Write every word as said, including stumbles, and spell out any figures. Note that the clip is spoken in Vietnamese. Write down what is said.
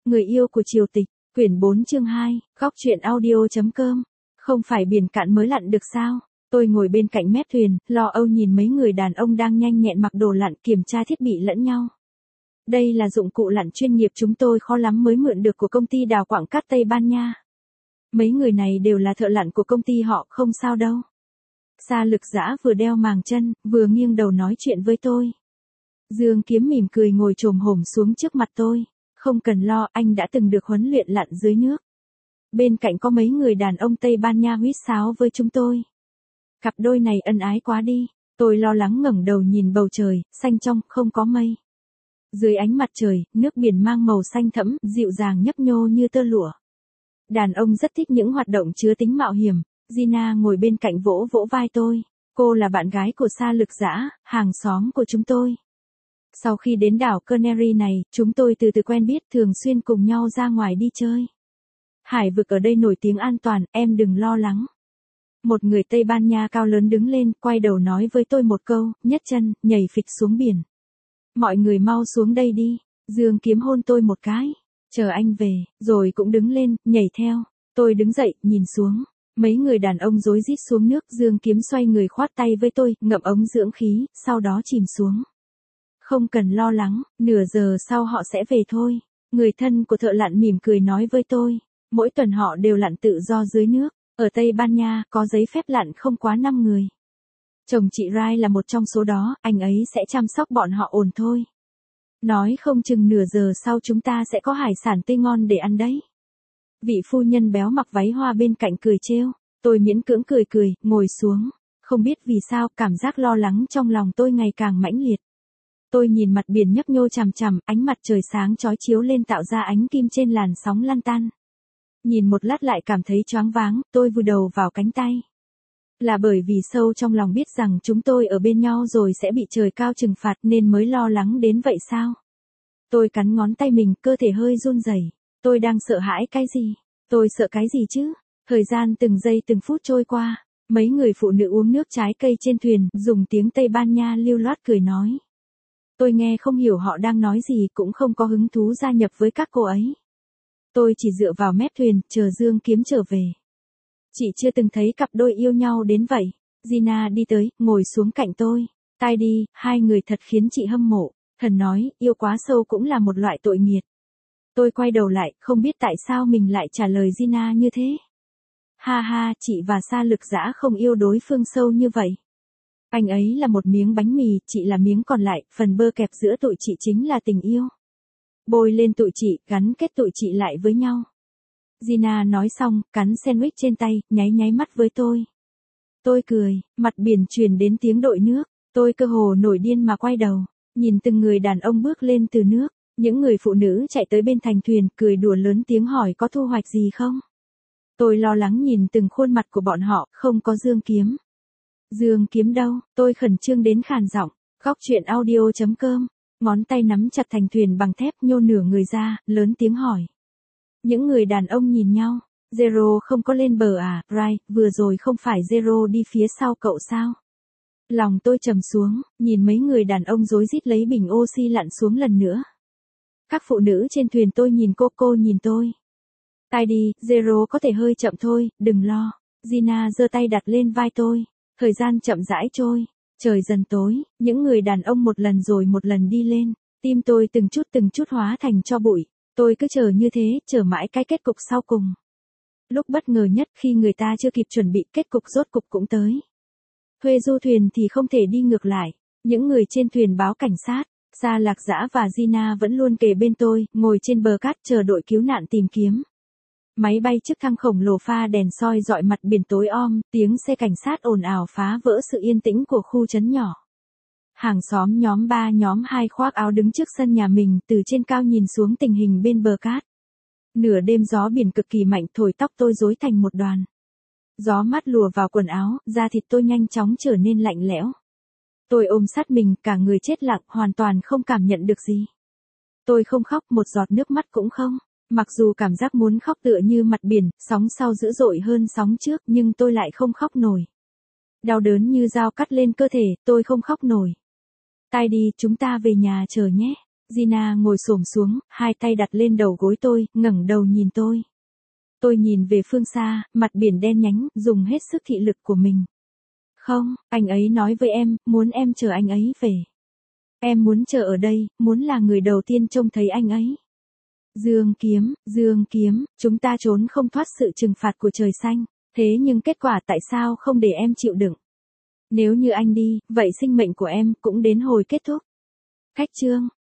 Người yêu của triều tịch, quyển bốn chương hai, góc truyện audio.com. Không phải biển cạn mới lặn được sao? Tôi ngồi bên cạnh mép thuyền, lo âu nhìn mấy người đàn ông đang nhanh nhẹn mặc đồ lặn kiểm tra thiết bị lẫn nhau. Đây là dụng cụ lặn chuyên nghiệp chúng tôi khó lắm mới mượn được của công ty đào quặng cát Tây Ban Nha. Mấy người này đều là thợ lặn của công ty họ, không sao đâu. Sa Lực Dã vừa đeo màng chân, vừa nghiêng đầu nói chuyện với tôi. Dương Kiếm mỉm cười ngồi chồm hổm xuống trước mặt tôi. Không cần lo, anh đã từng được huấn luyện lặn dưới nước. Bên cạnh có mấy người đàn ông Tây Ban Nha huýt sáo với chúng tôi. Cặp đôi này ân ái quá đi. Tôi lo lắng ngẩng đầu nhìn bầu trời, xanh trong, không có mây. Dưới ánh mặt trời, nước biển mang màu xanh thẫm, dịu dàng nhấp nhô như tơ lụa. Đàn ông rất thích những hoạt động chứa tính mạo hiểm. Gina ngồi bên cạnh vỗ vỗ vai tôi. Cô là bạn gái của Sa Lực Dã, hàng xóm của chúng tôi. Sau khi đến đảo Canary này, chúng tôi từ từ quen biết, thường xuyên cùng nhau ra ngoài đi chơi. Hải vực ở đây nổi tiếng an toàn, em đừng lo lắng. Một người Tây Ban Nha cao lớn đứng lên, quay đầu nói với tôi một câu, nhấc chân, nhảy phịch xuống biển. Mọi người mau xuống đây đi. Dương Kiếm hôn tôi một cái. Chờ anh về, rồi cũng đứng lên, nhảy theo. Tôi đứng dậy, nhìn xuống. Mấy người đàn ông rối rít xuống nước, Dương Kiếm xoay người khoát tay với tôi, ngậm ống dưỡng khí, sau đó chìm xuống. Không cần lo lắng, nửa giờ sau họ sẽ về thôi. Người thân của thợ lặn mỉm cười nói với tôi. Mỗi tuần họ đều lặn tự do dưới nước. Ở Tây Ban Nha, có giấy phép lặn không quá năm người. Chồng chị Rai là một trong số đó, anh ấy sẽ chăm sóc bọn họ ổn thôi. Nói không chừng nửa giờ sau chúng ta sẽ có hải sản tươi ngon để ăn đấy. Vị phu nhân béo mặc váy hoa bên cạnh cười trêu. Tôi miễn cưỡng cười cười, ngồi xuống. Không biết vì sao, cảm giác lo lắng trong lòng tôi ngày càng mãnh liệt. Tôi nhìn mặt biển nhấp nhô chằm chằm, ánh mặt trời sáng chói chiếu lên tạo ra ánh kim trên làn sóng lăn tăn. Nhìn một lát lại cảm thấy choáng váng, tôi vùi đầu vào cánh tay. Là bởi vì sâu trong lòng biết rằng chúng tôi ở bên nhau rồi sẽ bị trời cao trừng phạt nên mới lo lắng đến vậy sao? Tôi cắn ngón tay mình, cơ thể hơi run rẩy. Tôi đang sợ hãi cái gì? Tôi sợ cái gì chứ? Thời gian từng giây từng phút trôi qua. Mấy người phụ nữ uống nước trái cây trên thuyền, dùng tiếng Tây Ban Nha lưu loát cười nói. Tôi nghe không hiểu họ đang nói gì, cũng không có hứng thú gia nhập với các cô ấy. Tôi chỉ dựa vào mép thuyền, chờ Dương Kiếm trở về. Chị chưa từng thấy cặp đôi yêu nhau đến vậy. Gina đi tới, ngồi xuống cạnh tôi. Tai đi, hai người thật khiến chị hâm mộ. Thần nói, yêu quá sâu cũng là một loại tội nghiệt. Tôi quay đầu lại, không biết tại sao mình lại trả lời Gina như thế. Ha ha, chị và Sa Lực Dã không yêu đối phương sâu như vậy. Anh ấy là một miếng bánh mì, chị là miếng còn lại, phần bơ kẹp giữa tụi chị chính là tình yêu. Bôi lên tụi chị, gắn kết tụi chị lại với nhau. Gina nói xong, cắn sandwich trên tay, nháy nháy mắt với tôi. Tôi cười, mặt biển truyền đến tiếng đội nước. Tôi cơ hồ nổi điên mà quay đầu, nhìn từng người đàn ông bước lên từ nước. Những người phụ nữ chạy tới bên thành thuyền, cười đùa lớn tiếng hỏi có thu hoạch gì không. Tôi lo lắng nhìn từng khuôn mặt của bọn họ, không có Dương Kiếm. Dương Kiếm đâu? Tôi khẩn trương đến khàn giọng. Góc truyện audio.com. Ngón tay nắm chặt thành thuyền bằng thép, nhô nửa người ra, lớn tiếng hỏi. Những người đàn ông nhìn nhau. Zero không có lên bờ à, Rai, vừa rồi không phải Zero đi phía sau cậu sao? Lòng tôi trầm xuống, nhìn mấy người đàn ông rối rít lấy bình oxy lặn xuống lần nữa. Các phụ nữ trên thuyền tôi nhìn cô, cô nhìn tôi. Tai đi, Zero có thể hơi chậm thôi, đừng lo. Gina giơ tay đặt lên vai tôi. Thời gian chậm rãi trôi. Trời dần tối, những người đàn ông một lần rồi một lần đi lên. Tim tôi từng chút từng chút hóa thành tro bụi. Tôi cứ chờ như thế, chờ mãi cái kết cục sau cùng. Lúc bất ngờ nhất khi người ta chưa kịp chuẩn bị, kết cục rốt cục cũng tới. Thuê du thuyền thì không thể đi ngược lại. Những người trên thuyền báo cảnh sát. Sa Lực Dã và Gina vẫn luôn kề bên tôi, ngồi trên bờ cát chờ đội cứu nạn tìm kiếm. Máy bay trực thăng khổng lồ pha đèn soi dọi mặt biển tối om, tiếng xe cảnh sát ồn ào phá vỡ sự yên tĩnh của khu trấn nhỏ. Hàng xóm nhóm ba nhóm hai khoác áo đứng trước sân nhà mình, từ trên cao nhìn xuống tình hình bên bờ cát. Nửa đêm gió biển cực kỳ mạnh thổi tóc tôi rối thành một đoàn. Gió mát lùa vào quần áo, da thịt tôi nhanh chóng trở nên lạnh lẽo. Tôi ôm sát mình, cả người chết lặng, hoàn toàn không cảm nhận được gì. Tôi không khóc, một giọt nước mắt cũng không. Mặc dù cảm giác muốn khóc tựa như mặt biển, sóng sau dữ dội hơn sóng trước, nhưng tôi lại không khóc nổi. Đau đớn như dao cắt lên cơ thể, tôi không khóc nổi. Tai đi, chúng ta về nhà chờ nhé. Gina ngồi xổm xuống, hai tay đặt lên đầu gối tôi, ngẩng đầu nhìn tôi. Tôi nhìn về phương xa, mặt biển đen nhánh, dùng hết sức thị lực của mình. Không, anh ấy nói với em, muốn em chờ anh ấy về. Em muốn chờ ở đây, muốn là người đầu tiên trông thấy anh ấy. Dương Kiếm, Dương Kiếm, chúng ta trốn không thoát sự trừng phạt của trời xanh, thế nhưng kết quả tại sao không để em chịu đựng? Nếu như anh đi, vậy sinh mệnh của em cũng đến hồi kết thúc. Cách chương